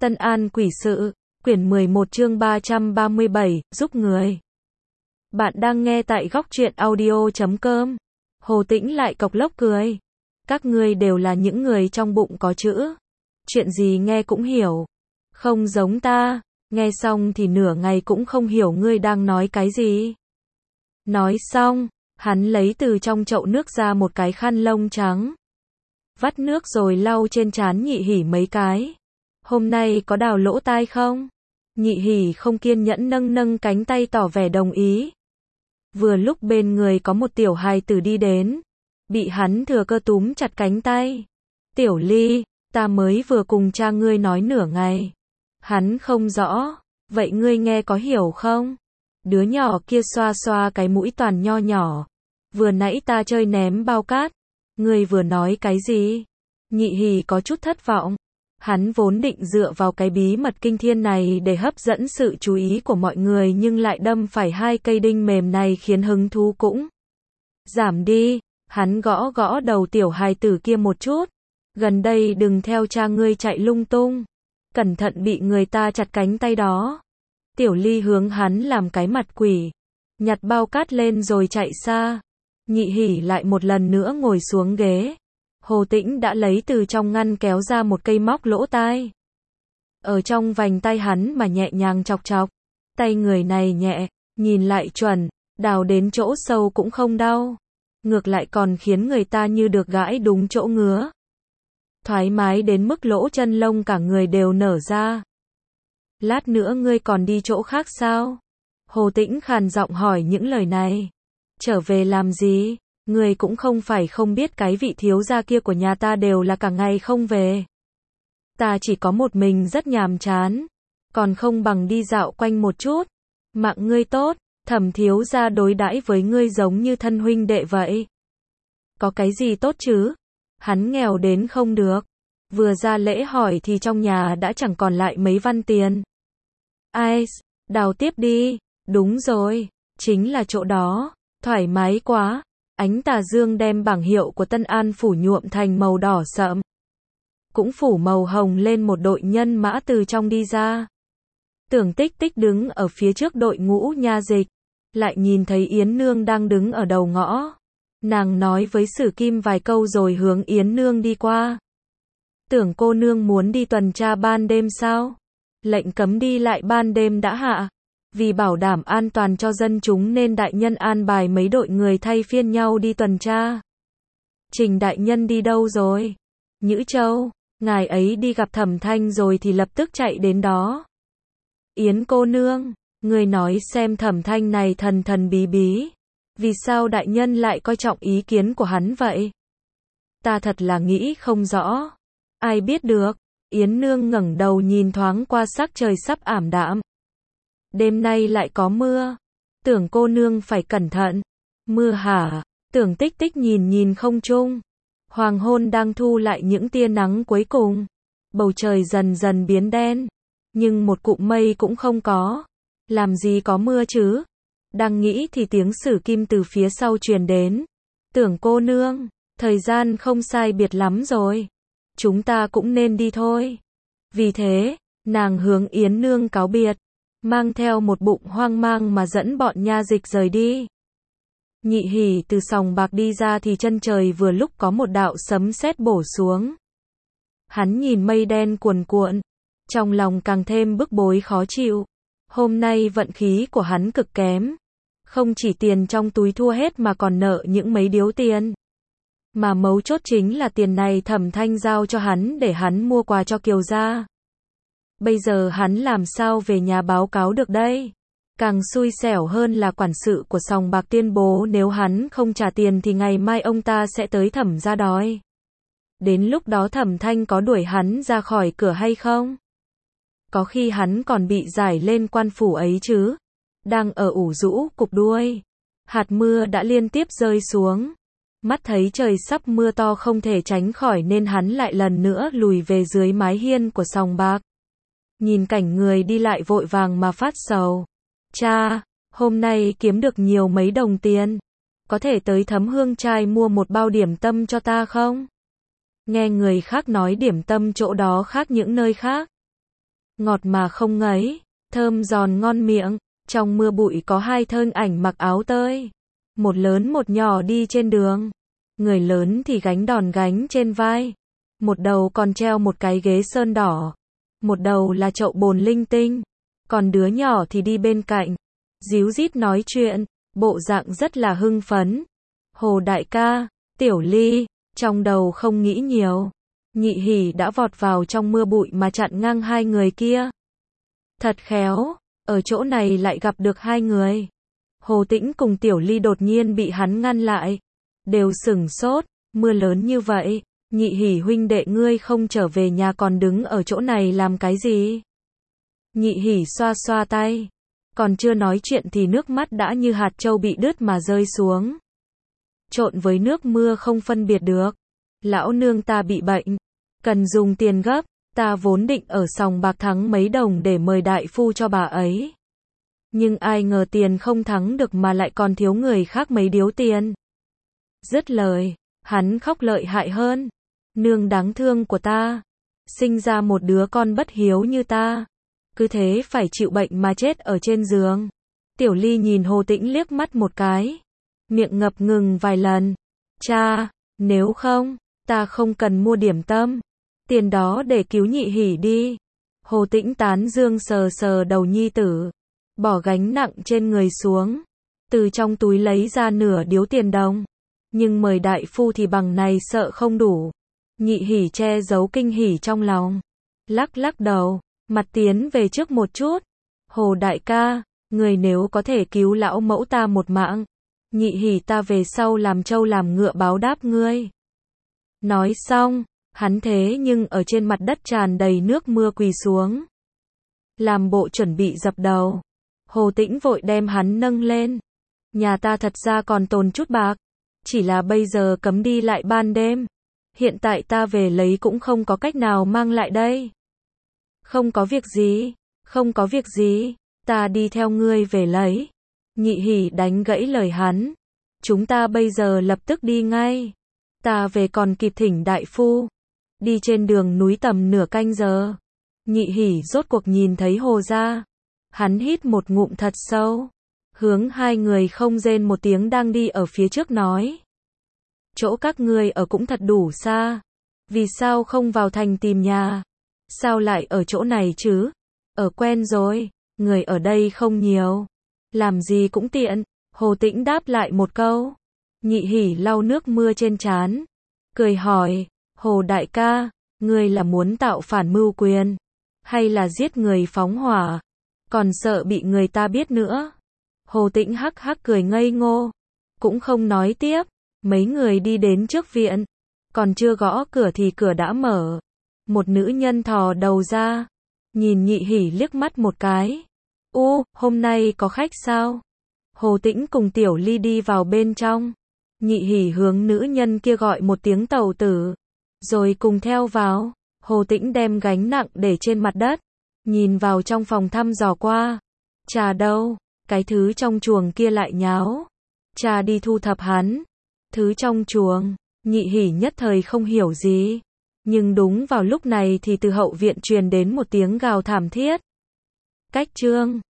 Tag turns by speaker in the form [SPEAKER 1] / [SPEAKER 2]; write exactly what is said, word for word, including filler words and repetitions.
[SPEAKER 1] Tân An quỷ sự, quyển mười một chương ba trăm ba mươi bảy, giúp người. Bạn đang nghe tại góc truyện audio chấm com. Hồ Tĩnh lại cộc lốc cười. Các ngươi đều là những người trong bụng có chữ. Chuyện gì nghe cũng hiểu. Không giống ta, nghe xong thì nửa ngày cũng không hiểu ngươi đang nói cái gì. Nói xong, hắn lấy từ trong chậu nước ra một cái khăn lông trắng. Vắt nước rồi lau trên trán Nhị Hỉ mấy cái. Hôm nay có đào lỗ tai không? Nhị Hỉ không kiên nhẫn nâng nâng cánh tay tỏ vẻ đồng ý. Vừa lúc bên người có một tiểu hài tử đi đến. Bị hắn thừa cơ túm chặt cánh tay. Tiểu Ly, ta mới vừa cùng cha ngươi nói nửa ngày. Hắn không rõ. Vậy ngươi nghe có hiểu không? Đứa nhỏ kia xoa xoa cái mũi toàn nho nhỏ. Vừa nãy ta chơi ném bao cát. Ngươi vừa nói cái gì? Nhị Hỉ có chút thất vọng. Hắn vốn định dựa vào cái bí mật kinh thiên này để hấp dẫn sự chú ý của mọi người nhưng lại đâm phải hai cây đinh mềm này khiến hứng thú cũng giảm đi. Hắn gõ gõ đầu tiểu hài tử kia một chút. Gần đây đừng theo cha ngươi chạy lung tung. Cẩn thận bị người ta chặt cánh tay đó. Tiểu Ly hướng hắn làm cái mặt quỷ. Nhặt bao cát lên rồi chạy xa. Nhị Hỉ lại một lần nữa ngồi xuống ghế. Hồ Tĩnh đã lấy từ trong ngăn kéo ra một cây móc lỗ tai. Ở trong vành tay hắn mà nhẹ nhàng chọc chọc. Tay người này nhẹ, nhìn lại chuẩn, đào đến chỗ sâu cũng không đau. Ngược lại còn khiến người ta như được gãi đúng chỗ ngứa. Thoải mái đến mức lỗ chân lông cả người đều nở ra. Lát nữa ngươi còn đi chỗ khác sao? Hồ Tĩnh khàn giọng hỏi những lời này. Trở về làm gì? Người cũng không phải không biết cái vị thiếu gia kia của nhà ta đều là cả ngày không về. Ta chỉ có một mình rất nhàm chán. Còn không bằng đi dạo quanh một chút. Mạng ngươi tốt, Thẩm thiếu gia đối đãi với ngươi giống như thân huynh đệ vậy. Có cái gì tốt chứ? Hắn nghèo đến không được. Vừa ra lễ hỏi thì trong nhà đã chẳng còn lại mấy văn tiền. Ai, đào tiếp đi. Đúng rồi, chính là chỗ đó. Thoải mái quá. Ánh tà dương đem bảng hiệu của Tân An phủ nhuộm thành màu đỏ sậm. Cũng phủ màu hồng lên một đội nhân mã từ trong đi ra. Tưởng Tích Tích đứng ở phía trước đội ngũ nha dịch. Lại nhìn thấy Yến Nương đang đứng ở đầu ngõ. Nàng nói với Sử Kim vài câu rồi hướng Yến Nương đi qua. Tưởng cô nương muốn đi tuần tra ban đêm sao? Lệnh cấm đi lại ban đêm đã hạ. Vì bảo đảm an toàn cho dân chúng nên đại nhân an bài mấy đội người thay phiên nhau đi tuần tra. Trình đại nhân đi đâu rồi? Nhữ Châu, ngài ấy đi gặp Thẩm Thanh rồi thì lập tức chạy đến đó. Yến cô nương, người nói xem Thẩm Thanh này thần thần bí bí. Vì sao đại nhân lại coi trọng ý kiến của hắn vậy? Ta thật là nghĩ không rõ. Ai biết được? Yến Nương ngẩng đầu nhìn thoáng qua sắc trời sắp ảm đạm. Đêm nay lại có mưa. Tưởng cô nương phải cẩn thận. Mưa hả? Tưởng Tích Tích nhìn nhìn không trung. Hoàng hôn đang thu lại những tia nắng cuối cùng. Bầu trời dần dần biến đen. Nhưng một cụm mây cũng không có. Làm gì có mưa chứ? Đang nghĩ thì tiếng Sử Kim từ phía sau truyền đến. Tưởng cô nương, thời gian không sai biệt lắm rồi. Chúng ta cũng nên đi thôi. Vì thế, nàng hướng Yến Nương cáo biệt. Mang theo một bụng hoang mang mà dẫn bọn nha dịch rời đi. Nhị Hỉ từ sòng bạc đi ra thì chân trời vừa lúc có một đạo sấm sét bổ xuống. Hắn nhìn mây đen cuồn cuộn. Trong lòng càng thêm bức bối khó chịu. Hôm nay vận khí của hắn cực kém. Không chỉ tiền trong túi thua hết mà còn nợ những mấy điếu tiền. Mà mấu chốt chính là tiền này Thẩm Thanh giao cho hắn để hắn mua quà cho Kiều gia. Bây giờ hắn làm sao về nhà báo cáo được đây? Càng xui xẻo hơn là quản sự của sòng bạc tuyên bố nếu hắn không trả tiền thì ngày mai ông ta sẽ tới Thẩm gia đòi. Đến lúc đó Thẩm Thanh có đuổi hắn ra khỏi cửa hay không? Có khi hắn còn bị giải lên quan phủ ấy chứ. Đang ở ủ rũ cục đuôi. Hạt mưa đã liên tiếp rơi xuống. Mắt thấy trời sắp mưa to không thể tránh khỏi nên hắn lại lần nữa lùi về dưới mái hiên của sòng bạc. Nhìn cảnh người đi lại vội vàng mà phát sầu. Cha, hôm nay kiếm được nhiều mấy đồng tiền. Có thể tới Thấm Hương Trai mua một bao điểm tâm cho ta không? Nghe người khác nói điểm tâm chỗ đó khác những nơi khác. ngọt mà không ngấy, thơm giòn ngon miệng. Trong mưa bụi có hai thân ảnh mặc áo tơi, một lớn một nhỏ đi trên đường. Người lớn thì gánh đòn gánh trên vai, một đầu còn treo một cái ghế sơn đỏ, một đầu là chậu bồn linh tinh, còn đứa nhỏ thì đi bên cạnh, díu dít nói chuyện, bộ dạng rất là hưng phấn. Hồ đại ca, Tiểu Ly, trong đầu không nghĩ nhiều, Nhị Hỉ đã vọt vào trong mưa bụi mà chặn ngang hai người kia. Thật khéo, ở chỗ này lại gặp được hai người. Hồ Tĩnh cùng Tiểu Ly đột nhiên bị hắn ngăn lại, đều sửng sốt, mưa lớn như vậy, Nhị Hỉ huynh đệ ngươi không trở về nhà còn đứng ở chỗ này làm cái gì? Nhị Hỉ xoa xoa tay, còn chưa nói chuyện thì nước mắt đã như hạt châu bị đứt mà rơi xuống. Trộn với nước mưa không phân biệt được. Lão nương ta bị bệnh, cần dùng tiền gấp, ta vốn định ở sòng bạc thắng mấy đồng để mời đại phu cho bà ấy. Nhưng ai ngờ tiền không thắng được mà lại còn thiếu người khác mấy điếu tiền. Dứt lời, hắn khóc lợi hại hơn. Nương đáng thương của ta, sinh ra một đứa con bất hiếu như ta, cứ thế phải chịu bệnh mà chết ở trên giường. Tiểu Ly nhìn Hồ Tĩnh liếc mắt một cái, miệng ngập ngừng vài lần. Cha, nếu không, ta không cần mua điểm tâm, tiền đó để cứu Nhị Hỉ đi. Hồ Tĩnh tán dương sờ sờ đầu nhi tử, bỏ gánh nặng trên người xuống, từ trong túi lấy ra nửa điếu tiền đồng. Nhưng mời đại phu thì bằng này sợ không đủ. Nhị Hỉ che giấu kinh hỉ trong lòng, lắc lắc đầu, mặt tiến về trước một chút. Hồ đại ca, người nếu có thể cứu lão mẫu ta một mạng, Nhị Hỉ ta về sau làm trâu làm ngựa báo đáp ngươi. Nói xong, hắn thế nhưng ở trên mặt đất tràn đầy nước mưa quỳ xuống, làm bộ chuẩn bị dập đầu. Hồ Tĩnh vội đem hắn nâng lên. Nhà ta thật ra còn tồn chút bạc, chỉ là bây giờ cấm đi lại ban đêm, hiện tại ta về lấy cũng không có cách nào mang lại đây. Không có việc gì, không có việc gì, ta đi theo ngươi về lấy. Nhị Hỉ đánh gãy lời hắn. Chúng ta bây giờ lập tức đi ngay. Ta về còn kịp thỉnh đại phu. Đi trên đường núi tầm nửa canh giờ. Nhị Hỉ rốt cuộc nhìn thấy Hồ gia. Hắn hít một ngụm thật sâu, hướng hai người không rên một tiếng đang đi ở phía trước nói. Chỗ các ngươi ở cũng thật đủ xa. Vì sao không vào thành tìm nhà? Sao lại ở chỗ này chứ? Ở quen rồi, người ở đây không nhiều, làm gì cũng tiện. Hồ Tĩnh đáp lại một câu. Nhị Hỉ lau nước mưa trên trán, cười hỏi, Hồ đại ca, ngươi là muốn tạo phản mưu quyền, hay là giết người phóng hỏa, còn sợ bị người ta biết nữa? Hồ Tĩnh hắc hắc cười ngây ngô, cũng không nói tiếp. Mấy người đi đến trước viện, còn chưa gõ cửa thì cửa đã mở. Một nữ nhân thò đầu ra, nhìn Nhị Hỉ liếc mắt một cái. U, hôm nay có khách sao? Hồ Tĩnh cùng Tiểu Ly đi vào bên trong. Nhị Hỉ hướng nữ nhân kia gọi một tiếng tẩu tử, rồi cùng theo vào. Hồ Tĩnh đem gánh nặng để trên mặt đất, nhìn vào trong phòng thăm dò qua. Trà đâu? Cái thứ trong chuồng kia lại nháo. Trà đi thu thập hắn. Thứ trong chuồng, Nhị Hỉ nhất thời không hiểu gì. Nhưng đúng vào lúc này thì từ hậu viện truyền đến một tiếng gào thảm thiết. Cách chương